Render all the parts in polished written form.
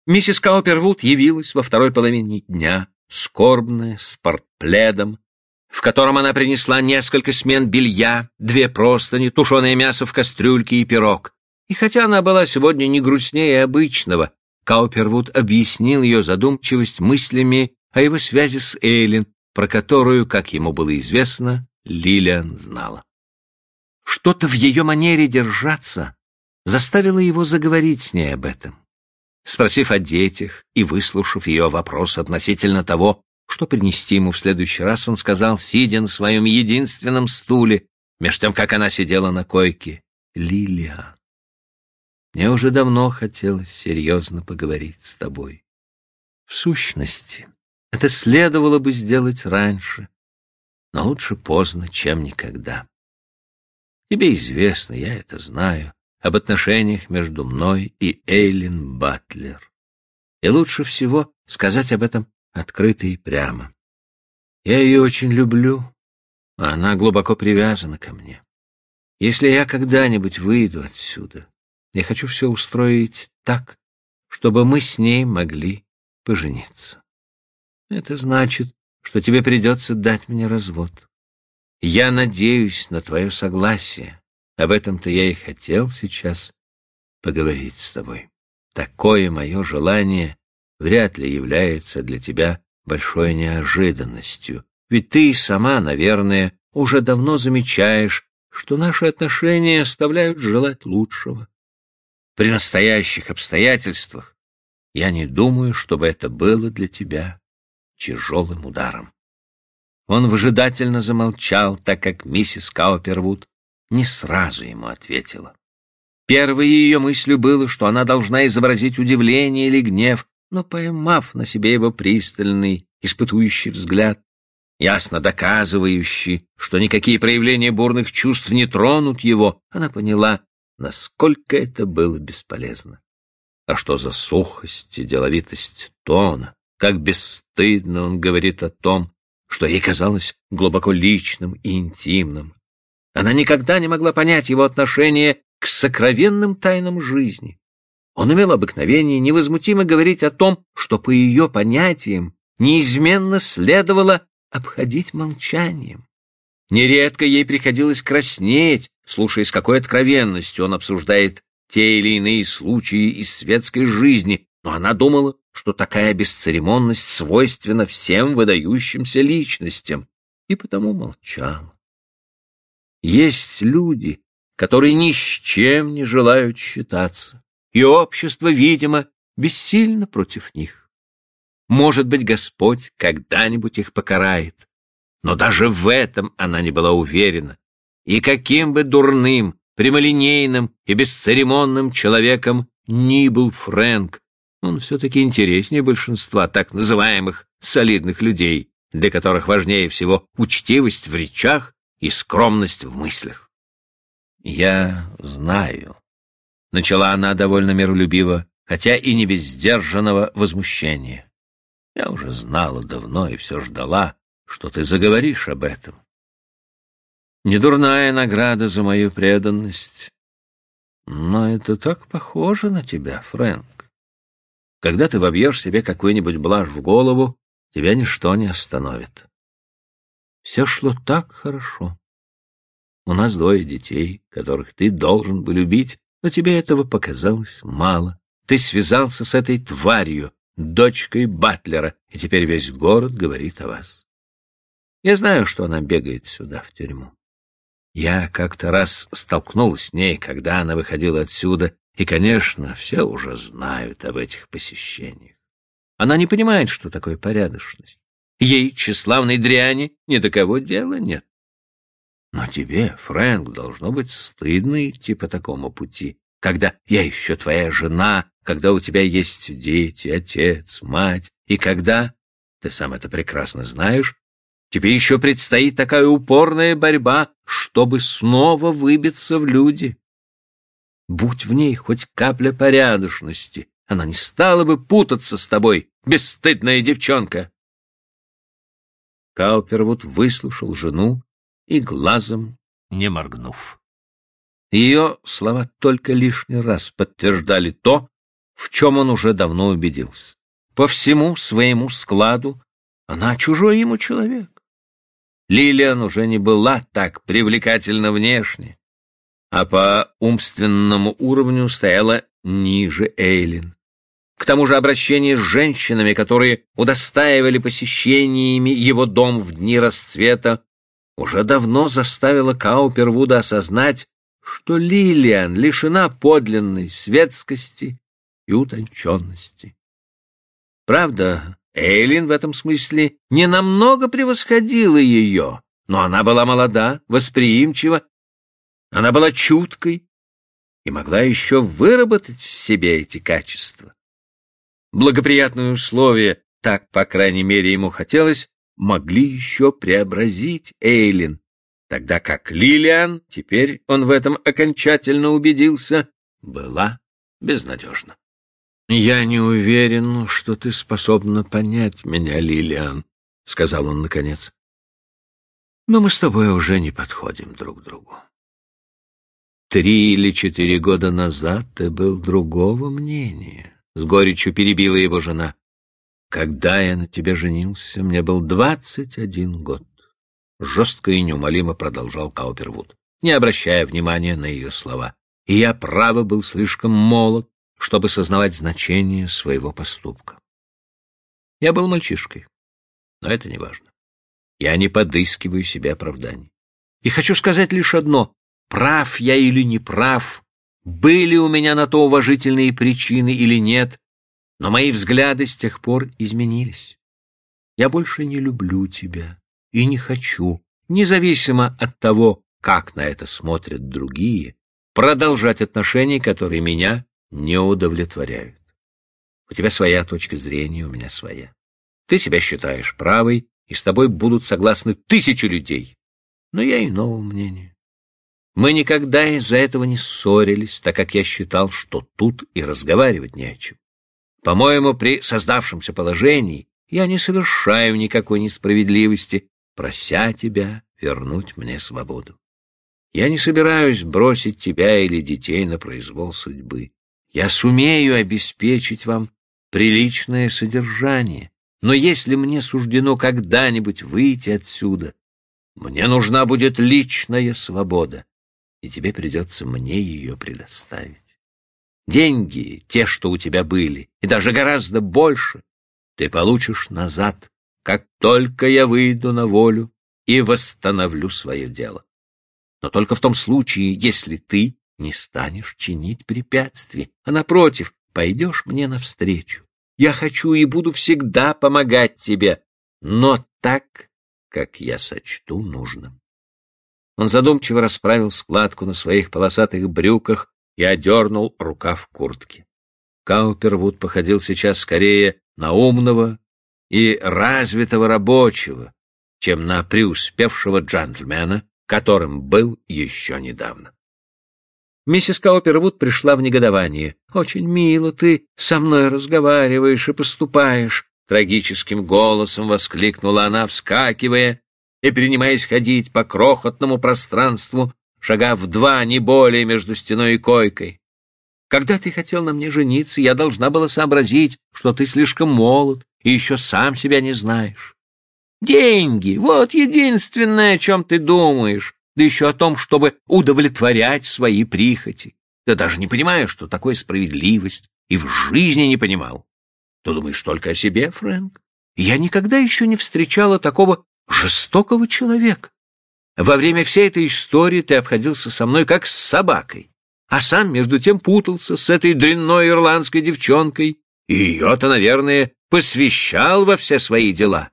Миссис Каупервуд явилась во второй половине дня, скорбная, с портпледом, в котором она принесла несколько смен белья, 2 простыни, тушеное мясо в кастрюльке и пирог. И хотя она была сегодня не грустнее обычного, Каупервуд объяснил ее задумчивость мыслями о его связи с Эйлин, про которую, как ему было известно, Лилиан знала. Что-то в ее манере держаться заставило его заговорить с ней об этом. Спросив о детях и выслушав ее вопрос относительно того, что принести ему в следующий раз, он сказал, сидя на своем единственном стуле, меж тем, как она сидела на койке: «Лилиан, мне уже давно хотелось серьезно поговорить с тобой. В сущности, это следовало бы сделать раньше, но лучше поздно, чем никогда. Тебе известно, я это знаю, об отношениях между мной и Эйлин Батлер. И лучше всего сказать об этом открыто и прямо. Я ее очень люблю, а она глубоко привязана ко мне. Если я когда-нибудь выйду отсюда, я хочу все устроить так, чтобы мы с ней могли пожениться. Это значит, что тебе придется дать мне развод. Я надеюсь на твое согласие. Об этом-то я и хотел сейчас поговорить с тобой. Такое мое желание вряд ли является для тебя большой неожиданностью, ведь ты и сама, наверное, уже давно замечаешь, что наши отношения оставляют желать лучшего. При настоящих обстоятельствах я не думаю, чтобы это было для тебя тяжелым ударом». Он выжидательно замолчал, так как миссис Каупервуд не сразу ему ответила. Первой ее мыслью было, что она должна изобразить удивление или гнев, но, поймав на себе его пристальный, испытующий взгляд, ясно доказывающий, что никакие проявления бурных чувств не тронут его, она поняла, насколько это было бесполезно. А что за сухость и деловитость тона, как бесстыдно он говорит о том, что ей казалось глубоко личным и интимным. Она никогда не могла понять его отношение к сокровенным тайнам жизни. Он имел обыкновение невозмутимо говорить о том, что по ее понятиям неизменно следовало обходить молчанием. Нередко ей приходилось краснеть, слушая, с какой откровенностью он обсуждает те или иные случаи из светской жизни, но она думала, что такая бесцеремонность свойственна всем выдающимся личностям, и потому молчала. Есть люди, которые ни с чем не желают считаться, и общество, видимо, бессильно против них. Может быть, Господь когда-нибудь их покарает, но даже в этом она не была уверена, и каким бы дурным, прямолинейным и бесцеремонным человеком ни был Фрэнк, он все-таки интереснее большинства так называемых солидных людей, для которых важнее всего учтивость в речах и скромность в мыслях. «Я знаю», — начала она довольно миролюбиво, хотя и не без сдержанного возмущения. «Я уже знала давно и все ждала, что ты заговоришь об этом. Недурная награда за мою преданность, но это так похоже на тебя, Фрэнк. Когда ты вобьешь себе какую-нибудь блажь в голову, тебя ничто не остановит. Все шло так хорошо. У нас 2 детей, которых ты должен бы любить, но тебе этого показалось мало. Ты связался с этой тварью, дочкой Батлера, и теперь весь город говорит о вас. Я знаю, что она бегает сюда, в тюрьму. Я как-то раз столкнулась с ней, когда она выходила отсюда, и, конечно, все уже знают об этих посещениях. Она не понимает, что такое порядочность. Ей, тщеславной дряни, ни до кого дела нет. Но тебе, Фрэнк, должно быть стыдно идти по такому пути, когда я еще твоя жена, когда у тебя есть дети, отец, мать, и когда, ты сам это прекрасно знаешь, тебе еще предстоит такая упорная борьба, чтобы снова выбиться в люди. Будь в ней хоть капля порядочности, она не стала бы путаться с тобой, бесстыдная девчонка. Каупервуд выслушал жену и глазом не моргнув. Ее слова только лишний раз подтверждали то, в чем он уже давно убедился. По всему своему складу она чужой ему человек. Лилиан уже не была так привлекательна внешне, а по умственному уровню стояла ниже Эйлин. К тому же обращение с женщинами, которые удостаивали посещениями его дом в дни расцвета, уже давно заставило Каупервуда осознать, что Лилиан лишена подлинной светскости и утонченности. Правда, Эйлин в этом смысле не намного превосходила ее, но она была молода, восприимчива, она была чуткой и могла еще выработать в себе эти качества. Благоприятные условия, так, по крайней мере, ему хотелось, могли еще преобразить Эйлин, тогда как Лилиан, теперь он в этом окончательно убедился, была безнадежна. «Я не уверен, что ты способна понять меня, Лилиан», — сказал он наконец. «Но мы с тобой уже не подходим друг к другу. 3 или 4 года назад ты был другого мнения», — с горечью перебила его жена. «Когда я на тебе женился, мне был 21 год», — жестко и неумолимо продолжал Каупервуд, не обращая внимания на ее слова. «И я, право, был слишком молод, чтобы сознавать значение своего поступка. Я был мальчишкой, но это не важно. Я не подыскиваю себе оправданий. И хочу сказать лишь одно: прав я или не прав, были у меня на то уважительные причины или нет, но мои взгляды с тех пор изменились. Я больше не люблю тебя и не хочу, независимо от того, как на это смотрят другие, продолжать отношения, которые меня не удовлетворяют. У тебя своя точка зрения, у меня своя. Ты себя считаешь правой, и с тобой будут согласны 1000 людей. Но я иного мнения. Мы никогда из-за этого не ссорились, так как я считал, что тут и разговаривать не о чем. По-моему, при создавшемся положении я не совершаю никакой несправедливости, прося тебя вернуть мне свободу. Я не собираюсь бросить тебя или детей на произвол судьбы. Я сумею обеспечить вам приличное содержание, но если мне суждено когда-нибудь выйти отсюда, мне нужна будет личная свобода, и тебе придется мне ее предоставить. Деньги, те, что у тебя были, и даже гораздо больше, ты получишь назад, как только я выйду на волю и восстановлю свое дело. Но только в том случае, если ты не станешь чинить препятствий, а, напротив, пойдешь мне навстречу. Я хочу и буду всегда помогать тебе, но так, как я сочту нужным. Он задумчиво расправил складку на своих полосатых брюках и одернул рукав куртки. Каупервуд походил сейчас скорее на умного и развитого рабочего, чем на преуспевшего джентльмена, которым был еще недавно. Миссис Каупервуд пришла в негодование. «Очень мило ты со мной разговариваешь и поступаешь», — трагическим голосом воскликнула она, вскакивая и принимаясь ходить по крохотному пространству, шага в 2, не более, между стеной и койкой. «Когда ты хотел на мне жениться, я должна была сообразить, что ты слишком молод и еще сам себя не знаешь. Деньги — вот единственное, о чем ты думаешь, да еще о том, чтобы удовлетворять свои прихоти. Ты даже не понимаешь, что такое справедливость, и в жизни не понимал. Ты думаешь только о себе, Фрэнк? Я никогда еще не встречала такого жестокого человека. Во время всей этой истории ты обходился со мной как с собакой, а сам между тем путался с этой дрянной ирландской девчонкой, и ее-то, наверное, посвящал во все свои дела.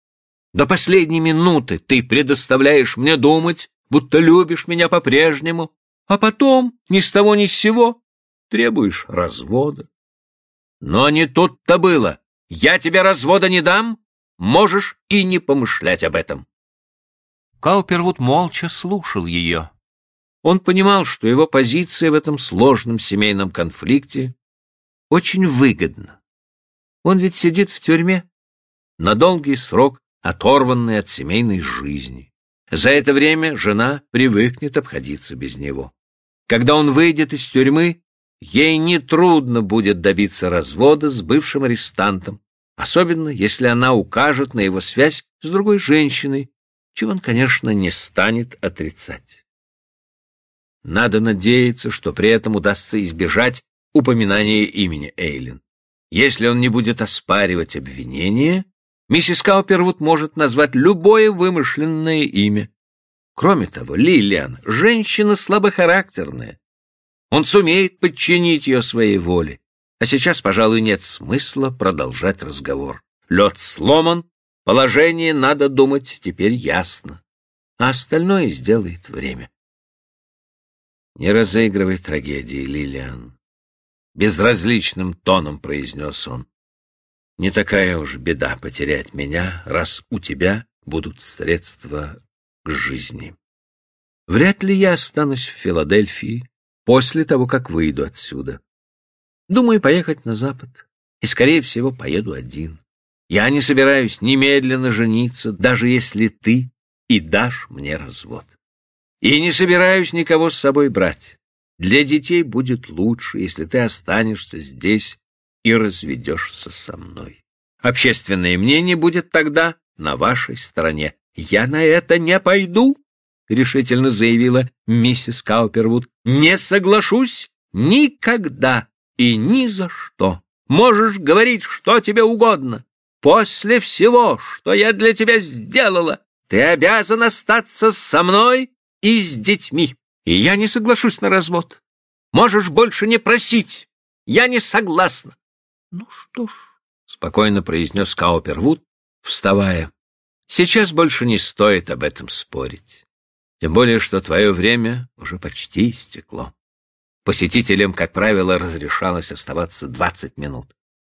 До последней минуты ты предоставляешь мне думать, будто любишь меня по-прежнему, а потом ни с того ни с сего требуешь развода. Но не тут-то было. Я тебе развода не дам, можешь и не помышлять об этом. Каупервуд молча слушал ее. Он понимал, что его позиция в этом сложном семейном конфликте очень выгодна. Он ведь сидит в тюрьме на долгий срок, оторванный от семейной жизни. За это время жена привыкнет обходиться без него. Когда он выйдет из тюрьмы, ей нетрудно будет добиться развода с бывшим арестантом, особенно если она укажет на его связь с другой женщиной, чего он, конечно, не станет отрицать. Надо надеяться, что при этом удастся избежать упоминания имени Эйлин. Если он не будет оспаривать обвинение, миссис Каупервуд может назвать любое вымышленное имя. Кроме того, Лилиан — женщина слабохарактерная. Он сумеет подчинить ее своей воле. А сейчас, пожалуй, нет смысла продолжать разговор. Лед сломан, положение, надо думать, теперь ясно. А остальное сделает время. «Не разыгрывай трагедии, Лилиан», — безразличным тоном произнес он. «Не такая уж беда потерять меня, раз у тебя будут средства к жизни. Вряд ли я останусь в Филадельфии после того, как выйду отсюда. Думаю поехать на запад, и, скорее всего, поеду один. Я не собираюсь немедленно жениться, даже если ты и дашь мне развод. И не собираюсь никого с собой брать. Для детей будет лучше, если ты останешься здесь и разведешься со мной. Общественное мнение будет тогда на вашей стороне. «Я на это не пойду», — решительно заявила миссис Каупервуд. «Не соглашусь никогда и ни за что. Можешь говорить, что тебе угодно. После всего, что я для тебя сделала, ты обязан остаться со мной и с детьми. И я не соглашусь на развод. Можешь больше не просить. Я не согласна». «Ну что ж», — спокойно произнес Каупервуд, вставая, «сейчас больше не стоит об этом спорить. Тем более, что твое время уже почти истекло. Посетителям, как правило, разрешалось оставаться 20 минут.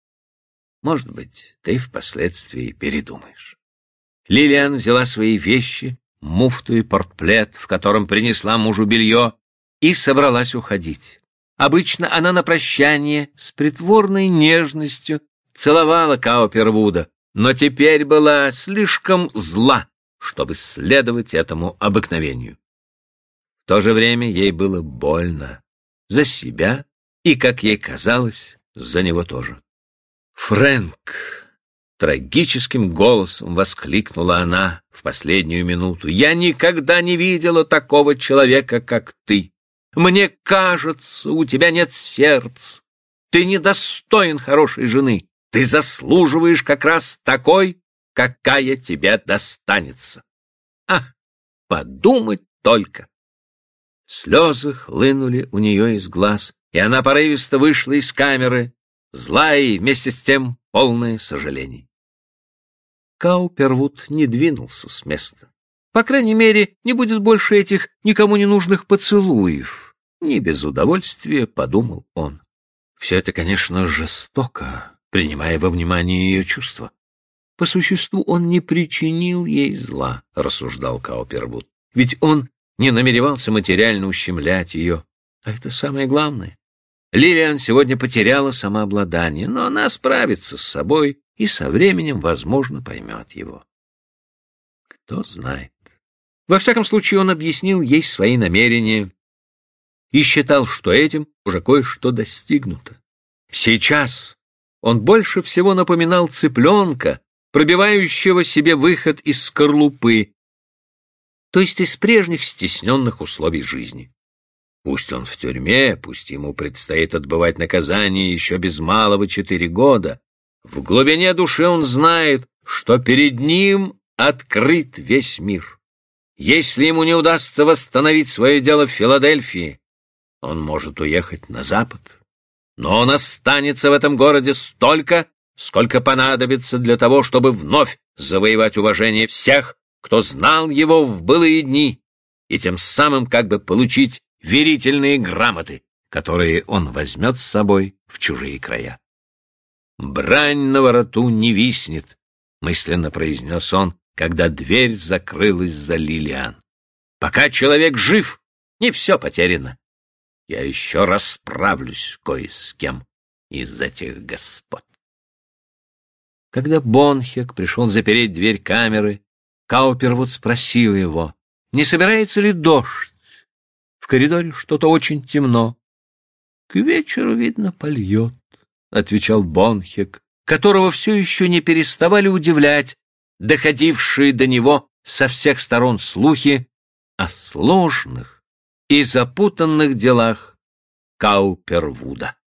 Может быть, ты впоследствии передумаешь». Лилиан взяла свои вещи, муфту и портплет, в котором принесла мужу белье, и собралась уходить. Обычно она на прощание с притворной нежностью целовала Каупервуда, но теперь была слишком зла, чтобы следовать этому обыкновению. В то же время ей было больно за себя и, как ей казалось, за него тоже. «Фрэнк!» — трагическим голосом воскликнула она в последнюю минуту. «Я никогда не видела такого человека, как ты. Мне кажется, у тебя нет сердца. Ты недостоин хорошей жены. Ты заслуживаешь как раз такой, какая тебе достанется. Ах, подумать только!» Слезы хлынули у нее из глаз, и она порывисто вышла из камеры, злая и вместе с тем полная сожалений. Каупервуд не двинулся с места. По крайней мере, не будет больше этих никому не нужных поцелуев. Не без удовольствия, подумал он. Все это, конечно, жестоко, принимая во внимание ее чувства. По существу он не причинил ей зла, рассуждал Каупервуд. Ведь он не намеревался материально ущемлять ее. А это самое главное. Лилиан сегодня потеряла самообладание, но она справится с собой и со временем, возможно, поймет его. Кто знает. Во всяком случае, он объяснил ей свои намерения и считал, что этим уже кое-что достигнуто. Сейчас он больше всего напоминал цыпленка, пробивающего себе выход из скорлупы, то есть из прежних стесненных условий жизни. Пусть он в тюрьме, пусть ему предстоит отбывать наказание еще без малого 4 года, в глубине души он знает, что перед ним открыт весь мир. Если ему не удастся восстановить свое дело в Филадельфии, он может уехать на запад. Но он останется в этом городе столько, сколько понадобится для того, чтобы вновь завоевать уважение всех, кто знал его в былые дни, и тем самым как бы получить верительные грамоты, которые он возьмет с собой в чужие края. «Брань на вороту не виснет», — мысленно произнес он, когда дверь закрылась за Лилиан. «Пока человек жив, не все потеряно. Я еще расправлюсь кое с кем из этих господ». Когда Бонхек пришел запереть дверь камеры, Каупервуд спросил его, не собирается ли дождь. В коридоре что-то очень темно. К вечеру, видно, польет, — отвечал Бонхек, которого все еще не переставали удивлять доходившие до него со всех сторон слухи о сложных и запутанных делах Каупервуда.